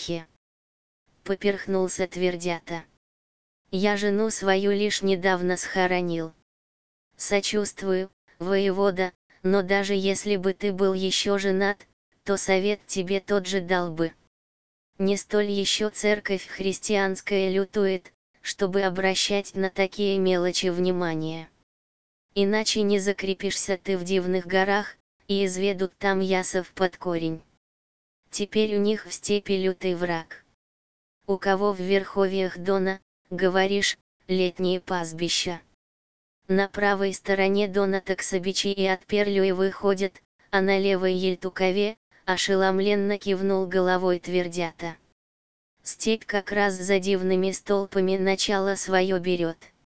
страхе. Поперхнулся Твердята. Я жену свою лишь недавно схоронил. Сочувствую, воевода, но даже если бы ты был еще женат, то совет тебе тот же дал бы. Не столь еще церковь христианская лютует, чтобы обращать на такие мелочи внимание. Иначе не закрепишься ты в дивных горах, и изведут там ясов под корень. Теперь у них в степи лютый враг. У кого в верховьях Дона, говоришь, летние пастбища. На правой стороне Дона Таксобичи и от Перлюевы ходят, а на левой Ельтукове, ошеломленно кивнул головой Твердята. Степь как раз за дивными столпами начало свое берет.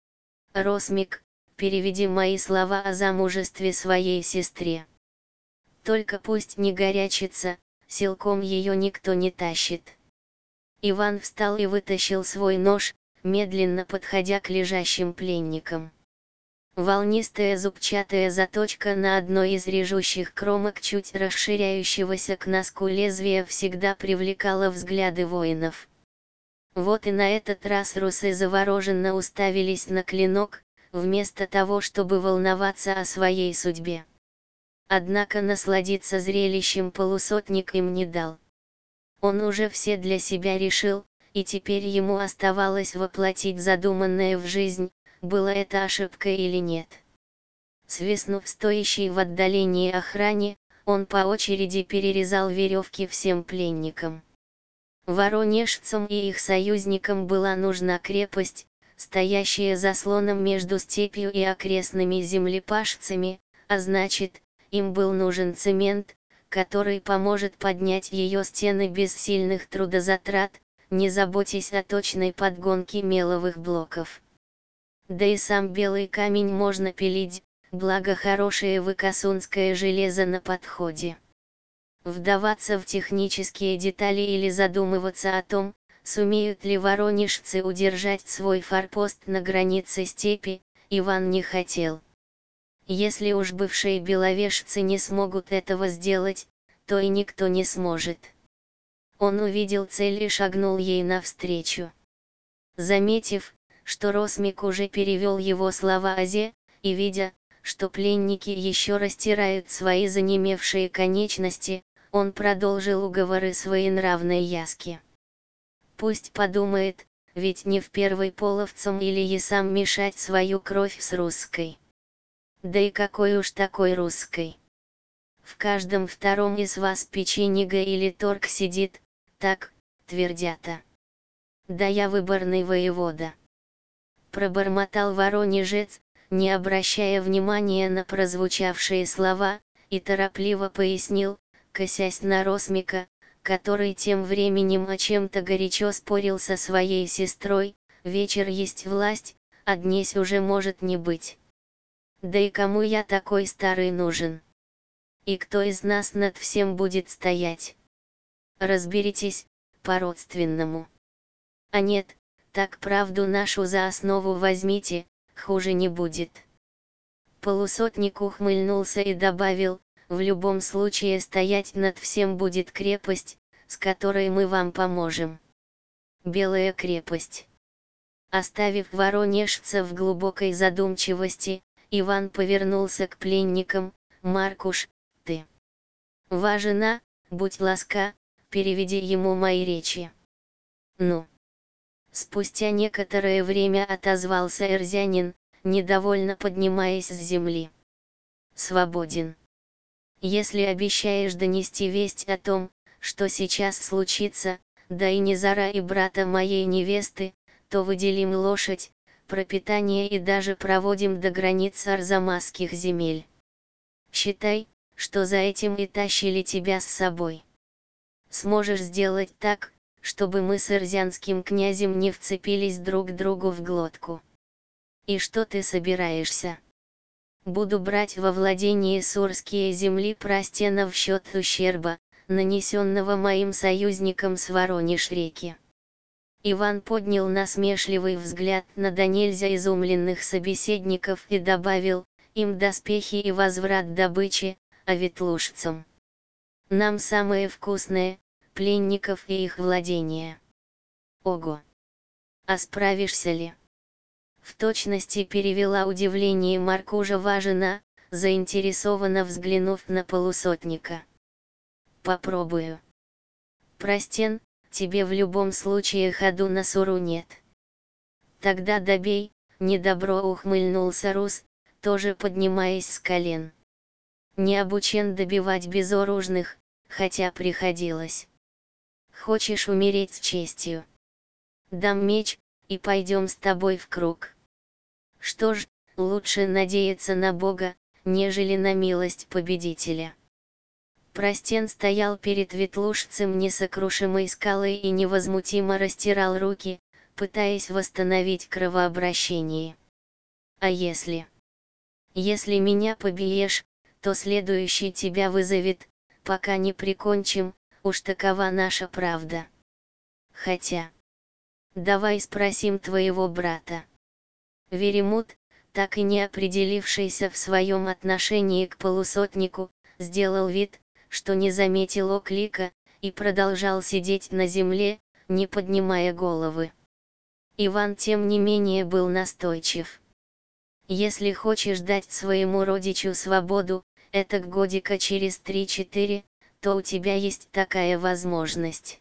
Росмик, переведи мои слова о замужестве своей сестре. Только пусть не горячится, силком ее никто не тащит. Иван встал и вытащил свой нож, медленно подходя к лежащим пленникам. Волнистая зубчатая заточка на одной из режущих кромок чуть расширяющегося к носку лезвия всегда привлекала взгляды воинов. Вот и на этот раз русы завороженно уставились на клинок, вместо того, чтобы волноваться о своей судьбе. Однако насладиться зрелищем полусотник им не дал. Он уже все для себя решил, и теперь ему оставалось воплотить задуманное в жизнь, было это ошибкой или нет. Свистнув стоящей в отдалении охране, он по очереди перерезал веревки всем пленникам. Воронежцам и их союзникам была нужна крепость, стоящая заслоном между степью и окрестными землепашцами, а значит, им был нужен цемент, который поможет поднять ее стены без сильных трудозатрат, не заботясь о точной подгонке меловых блоков. Да и сам белый камень можно пилить, благо хорошее выкосунское железо на подходе. Вдаваться в технические детали или задумываться о том, сумеют ли воронежцы удержать свой форпост на границе степи, Иван не хотел. Если уж бывшие беловежцы не смогут этого сделать, то и никто не сможет. Он увидел цель и шагнул ей навстречу. Заметив, что Росмик уже перевел его слова Азе, и видя, что пленники еще растирают свои занемевшие конечности, он продолжил уговоры своенравной Яски. Пусть подумает, ведь не в первый половцам или есам мешать свою кровь с русской. Да и какой уж такой русской. В каждом втором из вас печенига или торг сидит, так, Твердята. Да я выборный воевода. Пробормотал воронежец, не обращая внимания на прозвучавшие слова, и торопливо пояснил, косясь на Росмика, который тем временем о чем-то горячо спорил со своей сестрой, вечер есть власть, а днесь уже может не быть. Да и кому я такой старый нужен? И кто из нас над всем будет стоять? Разберитесь, по-родственному. А нет, так правду нашу за основу возьмите, хуже не будет. Полусотник ухмыльнулся и добавил, в любом случае стоять над всем будет крепость, с которой мы вам поможем. Белая крепость. Оставив воронежца в глубокой задумчивости, Иван повернулся к пленникам. Маркуш, ты. Важена, будь ласка, переведи ему мои речи. Ну. Спустя некоторое время отозвался Эрзянин, недовольно поднимаясь с земли. Свободен. Если обещаешь донести весть о том, что сейчас случится, да и Низара и брата моей невесты, то выделим лошадь, пропитание и даже проводим до границ арзамасских земель. Считай, что за этим и тащили тебя с собой. Сможешь сделать так, чтобы мы с эрзянским князем не вцепились друг другу в глотку. И что ты собираешься? Буду брать во владение сурские земли Простена в счет ущерба, нанесенного моим союзникам с Воронеж-реки. Иван поднял насмешливый взгляд на до нельзя изумленных собеседников и добавил, им доспехи и возврат добычи, а ветлужцам нам самое вкусное, пленников и их владения. Ого! А справишься ли? В точности перевела удивление Маркужева жена, заинтересованно взглянув на полусотника. Попробую. Простен, тебе в любом случае ходу на суру нет. Тогда добей, недобро ухмыльнулся Рус, тоже поднимаясь с колен. Не обучен добивать безоружных, хотя приходилось. Хочешь умереть с честью? Дам меч, и пойдем с тобой в круг. Что ж, лучше надеяться на Бога, нежели на милость победителя. Простен стоял перед ветлужцем несокрушимой скалой и невозмутимо растирал руки, пытаясь восстановить кровообращение. А если? Если меня побьешь, то следующий тебя вызовет, пока не прикончим, уж такова наша правда. Хотя... Давай спросим твоего брата. Веремут, так и не определившийся в своем отношении к полусотнику, сделал вид, что не заметил оклика, и продолжал сидеть на земле, не поднимая головы. Иван тем не менее был настойчив. Если хочешь дать своему родичу свободу, этак годика через 3-4, то у тебя есть такая возможность.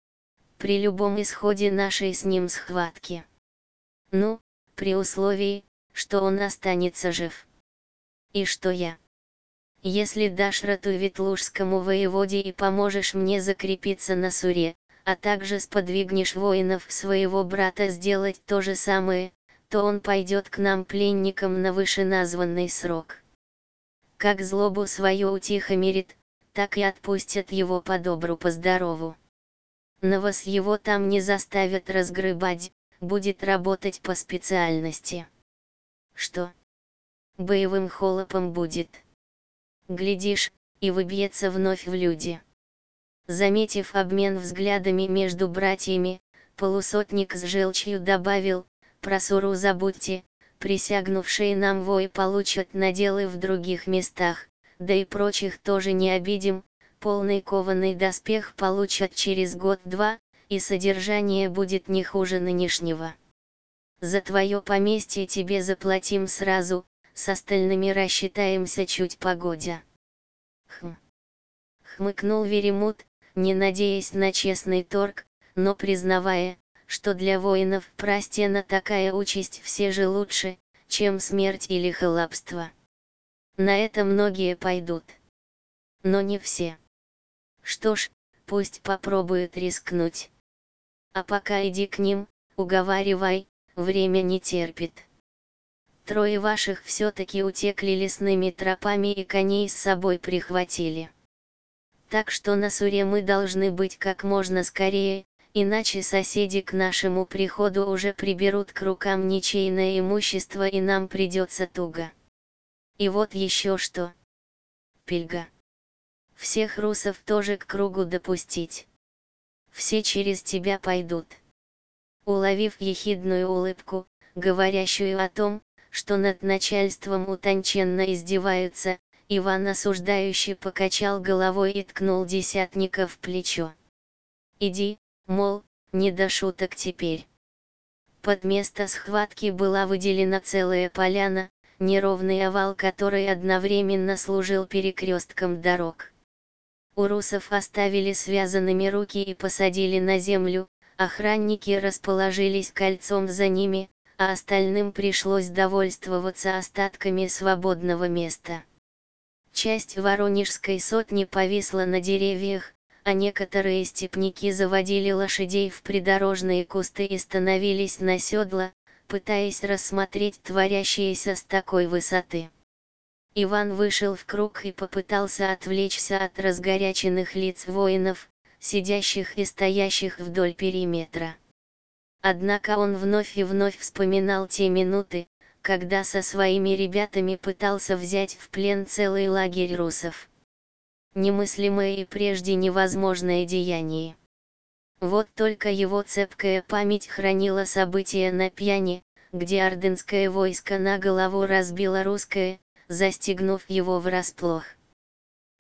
При любом исходе нашей с ним схватки. Ну, при условии, что он останется жив. И что я? Если дашь роту ветлужскому воеводе и поможешь мне закрепиться на суре, а также сподвигнешь воинов своего брата сделать то же самое, то он пойдет к нам пленником на вышеназванный срок. Как злобу свою утихомирит, так и отпустят его по добру по здорову. Но вас его там не заставят разгребать, будет работать по специальности. Что? Боевым холопом будет. Глядишь, и выбьется вновь в люди. Заметив обмен взглядами между братьями, полусотник с желчью добавил: про суру забудьте, присягнувшие нам вои получат наделы в других местах, да и прочих тоже не обидим, полный кованый доспех получат через год-два, и содержание будет не хуже нынешнего. За твое поместье тебе заплатим сразу, с остальными рассчитаемся чуть погодя. Хмыкнул Веремут, не надеясь на честный торг, но признавая, что для воинов Простена такая участь все же лучше, чем смерть или холопство. На это многие пойдут. Но не все. Что ж, пусть попробуют рискнуть. А пока иди к ним, уговаривай, время не терпит. Трое ваших все-таки утекли лесными тропами и коней с собой прихватили. Так что на суре мы должны быть как можно скорее, иначе соседи к нашему приходу уже приберут к рукам ничейное имущество и нам придется туго. И вот еще что. Пельга. Всех русов тоже к кругу допустить. Все через тебя пойдут. Уловив ехидную улыбку, говорящую о том, что над начальством утонченно издеваются, Иван осуждающе покачал головой и ткнул десятника в плечо. Иди, мол, не до шуток теперь. Под место схватки была выделена целая поляна, неровный овал которой одновременно служил перекрестком дорог. У русов оставили связанными руки и посадили на землю, охранники расположились кольцом за ними, а остальным пришлось довольствоваться остатками свободного места. Часть Воронежской сотни повисла на деревьях, а некоторые степняки заводили лошадей в придорожные кусты и становились на седла, пытаясь рассмотреть творящееся с такой высоты. Иван вышел в круг и попытался отвлечься от разгоряченных лиц воинов, сидящих и стоящих вдоль периметра. Однако он вновь и вновь вспоминал те минуты, когда со своими ребятами пытался взять в плен целый лагерь русов. Немыслимое и прежде невозможное деяние. Вот только его цепкая память хранила события на Пьяне, где ордынское войско на голову разбило русское, застигнув его врасплох.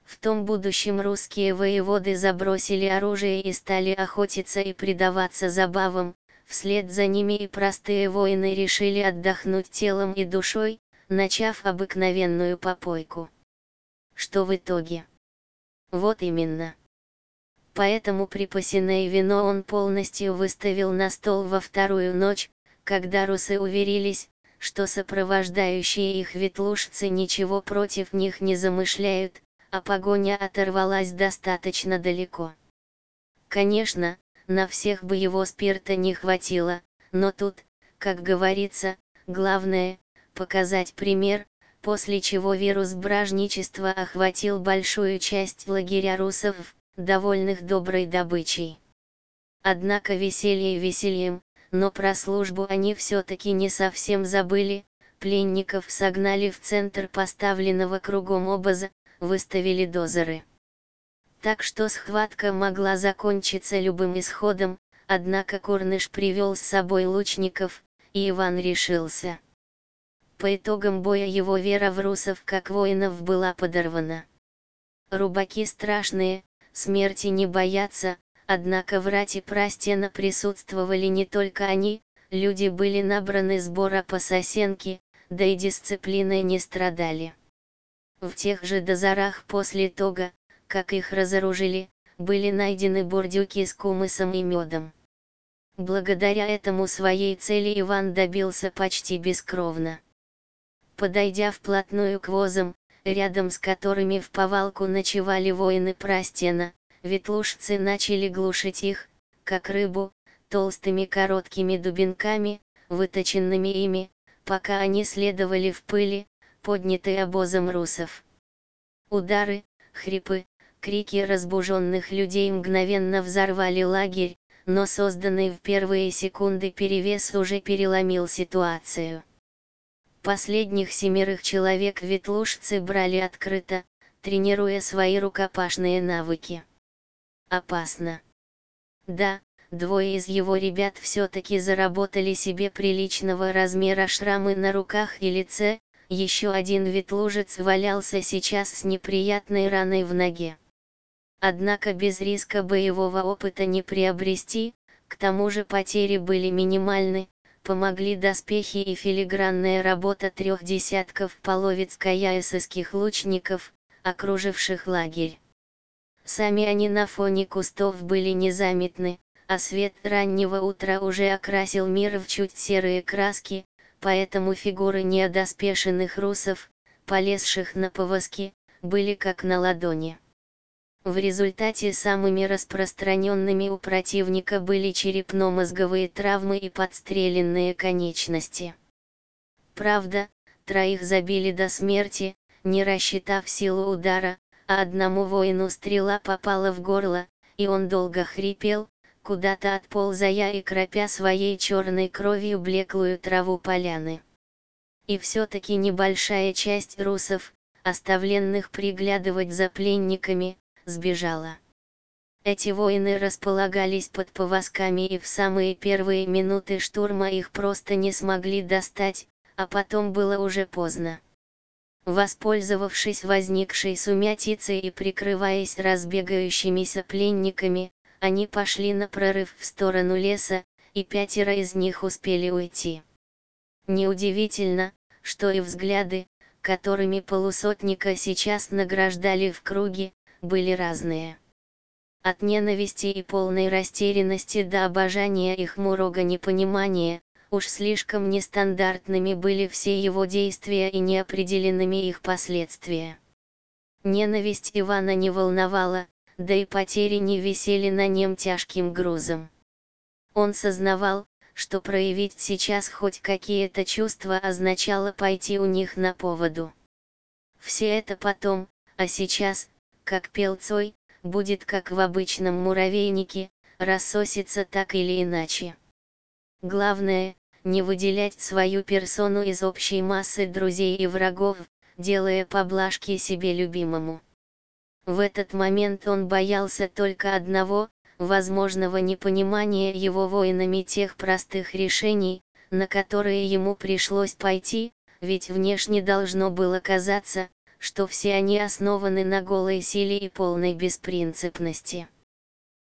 В том будущем русские воеводы забросили оружие и стали охотиться и предаваться забавам, вслед за ними и простые воины решили отдохнуть телом и душой, начав обыкновенную попойку. Что в итоге? Вот именно. Поэтому припасенное вино он полностью выставил на стол во вторую ночь, когда русы уверились, что сопровождающие их ветлужцы ничего против них не замышляют, а погоня оторвалась достаточно далеко. Конечно, на всех бы его спирта не хватило, но тут, как говорится, главное – показать пример, после чего вирус бражничества охватил большую часть лагеря русов, довольных доброй добычей. Однако веселье весельем, но про службу они все-таки не совсем забыли, пленников согнали в центр поставленного кругом обоза, выставили дозоры. Так что схватка могла закончиться любым исходом, однако Курныш привел с собой лучников, и Иван решился. По итогам боя его вера в русов как воинов была подорвана. Рубаки страшные, смерти не боятся, однако в рати Прастена присутствовали не только они, люди были набраны сбора по сосенке, да и дисциплиной не страдали. В тех же дозорах после того, как их разоружили, были найдены бурдюки с кумысом и медом. Благодаря этому своей цели Иван добился почти бескровно. Подойдя вплотную к возам, рядом с которыми в повалку ночевали воины Прастена, ветлужцы начали глушить их, как рыбу, толстыми короткими дубинками, выточенными ими, пока они следовали в пыли, поднятой обозом русов. Удары, хрипы, крики разбуженных людей мгновенно взорвали лагерь, но созданный в первые секунды перевес уже переломил ситуацию. Последних 7 человек ветлужцы брали открыто, тренируя свои рукопашные навыки. Опасно. Да, 2 из его ребят все-таки заработали себе приличного размера шрамы на руках и лице, еще один ветлужец валялся сейчас с неприятной раной в ноге. Однако без риска боевого опыта не приобрести, к тому же потери были минимальны, помогли доспехи и филигранная работа 3 десятков половецко-яйсовских лучников, окруживших лагерь. Сами они на фоне кустов были незаметны, а свет раннего утра уже окрасил мир в чуть серые краски, поэтому фигуры неодоспешенных русов, полезших на повозки, были как на ладони. В результате самыми распространенными у противника были черепно-мозговые травмы и подстреленные конечности. Правда, 3 забили до смерти, не рассчитав силу удара, а одному воину стрела попала в горло, и он долго хрипел, куда-то отползая и кропя своей черной кровью блеклую траву поляны. И все-таки небольшая часть русов, оставленных приглядывать за пленниками, сбежала. Эти воины располагались под повозками и в самые первые минуты штурма их просто не смогли достать, а потом было уже поздно. Воспользовавшись возникшей сумятицей и прикрываясь разбегающимися пленниками, они пошли на прорыв в сторону леса, и 5 из них успели уйти. Неудивительно, что и взгляды, которыми полусотника сейчас награждали в круге, были разные. От ненависти и полной растерянности до обожания и хмурого непонимания, уж слишком нестандартными были все его действия и неопределенными их последствия. Ненависть Ивана не волновала, да и потери не висели на нем тяжким грузом. Он сознавал, что проявить сейчас хоть какие-то чувства означало пойти у них на поводу. Все это потом, а сейчас, как пел Цой, будет как в обычном муравейнике, рассосится так или иначе. Главное, не выделять свою персону из общей массы друзей и врагов, делая поблажки себе любимому. В этот момент он боялся только одного, возможного непонимания его воинами тех простых решений, на которые ему пришлось пойти, ведь внешне должно было казаться, что все они основаны на голой силе и полной беспринципности.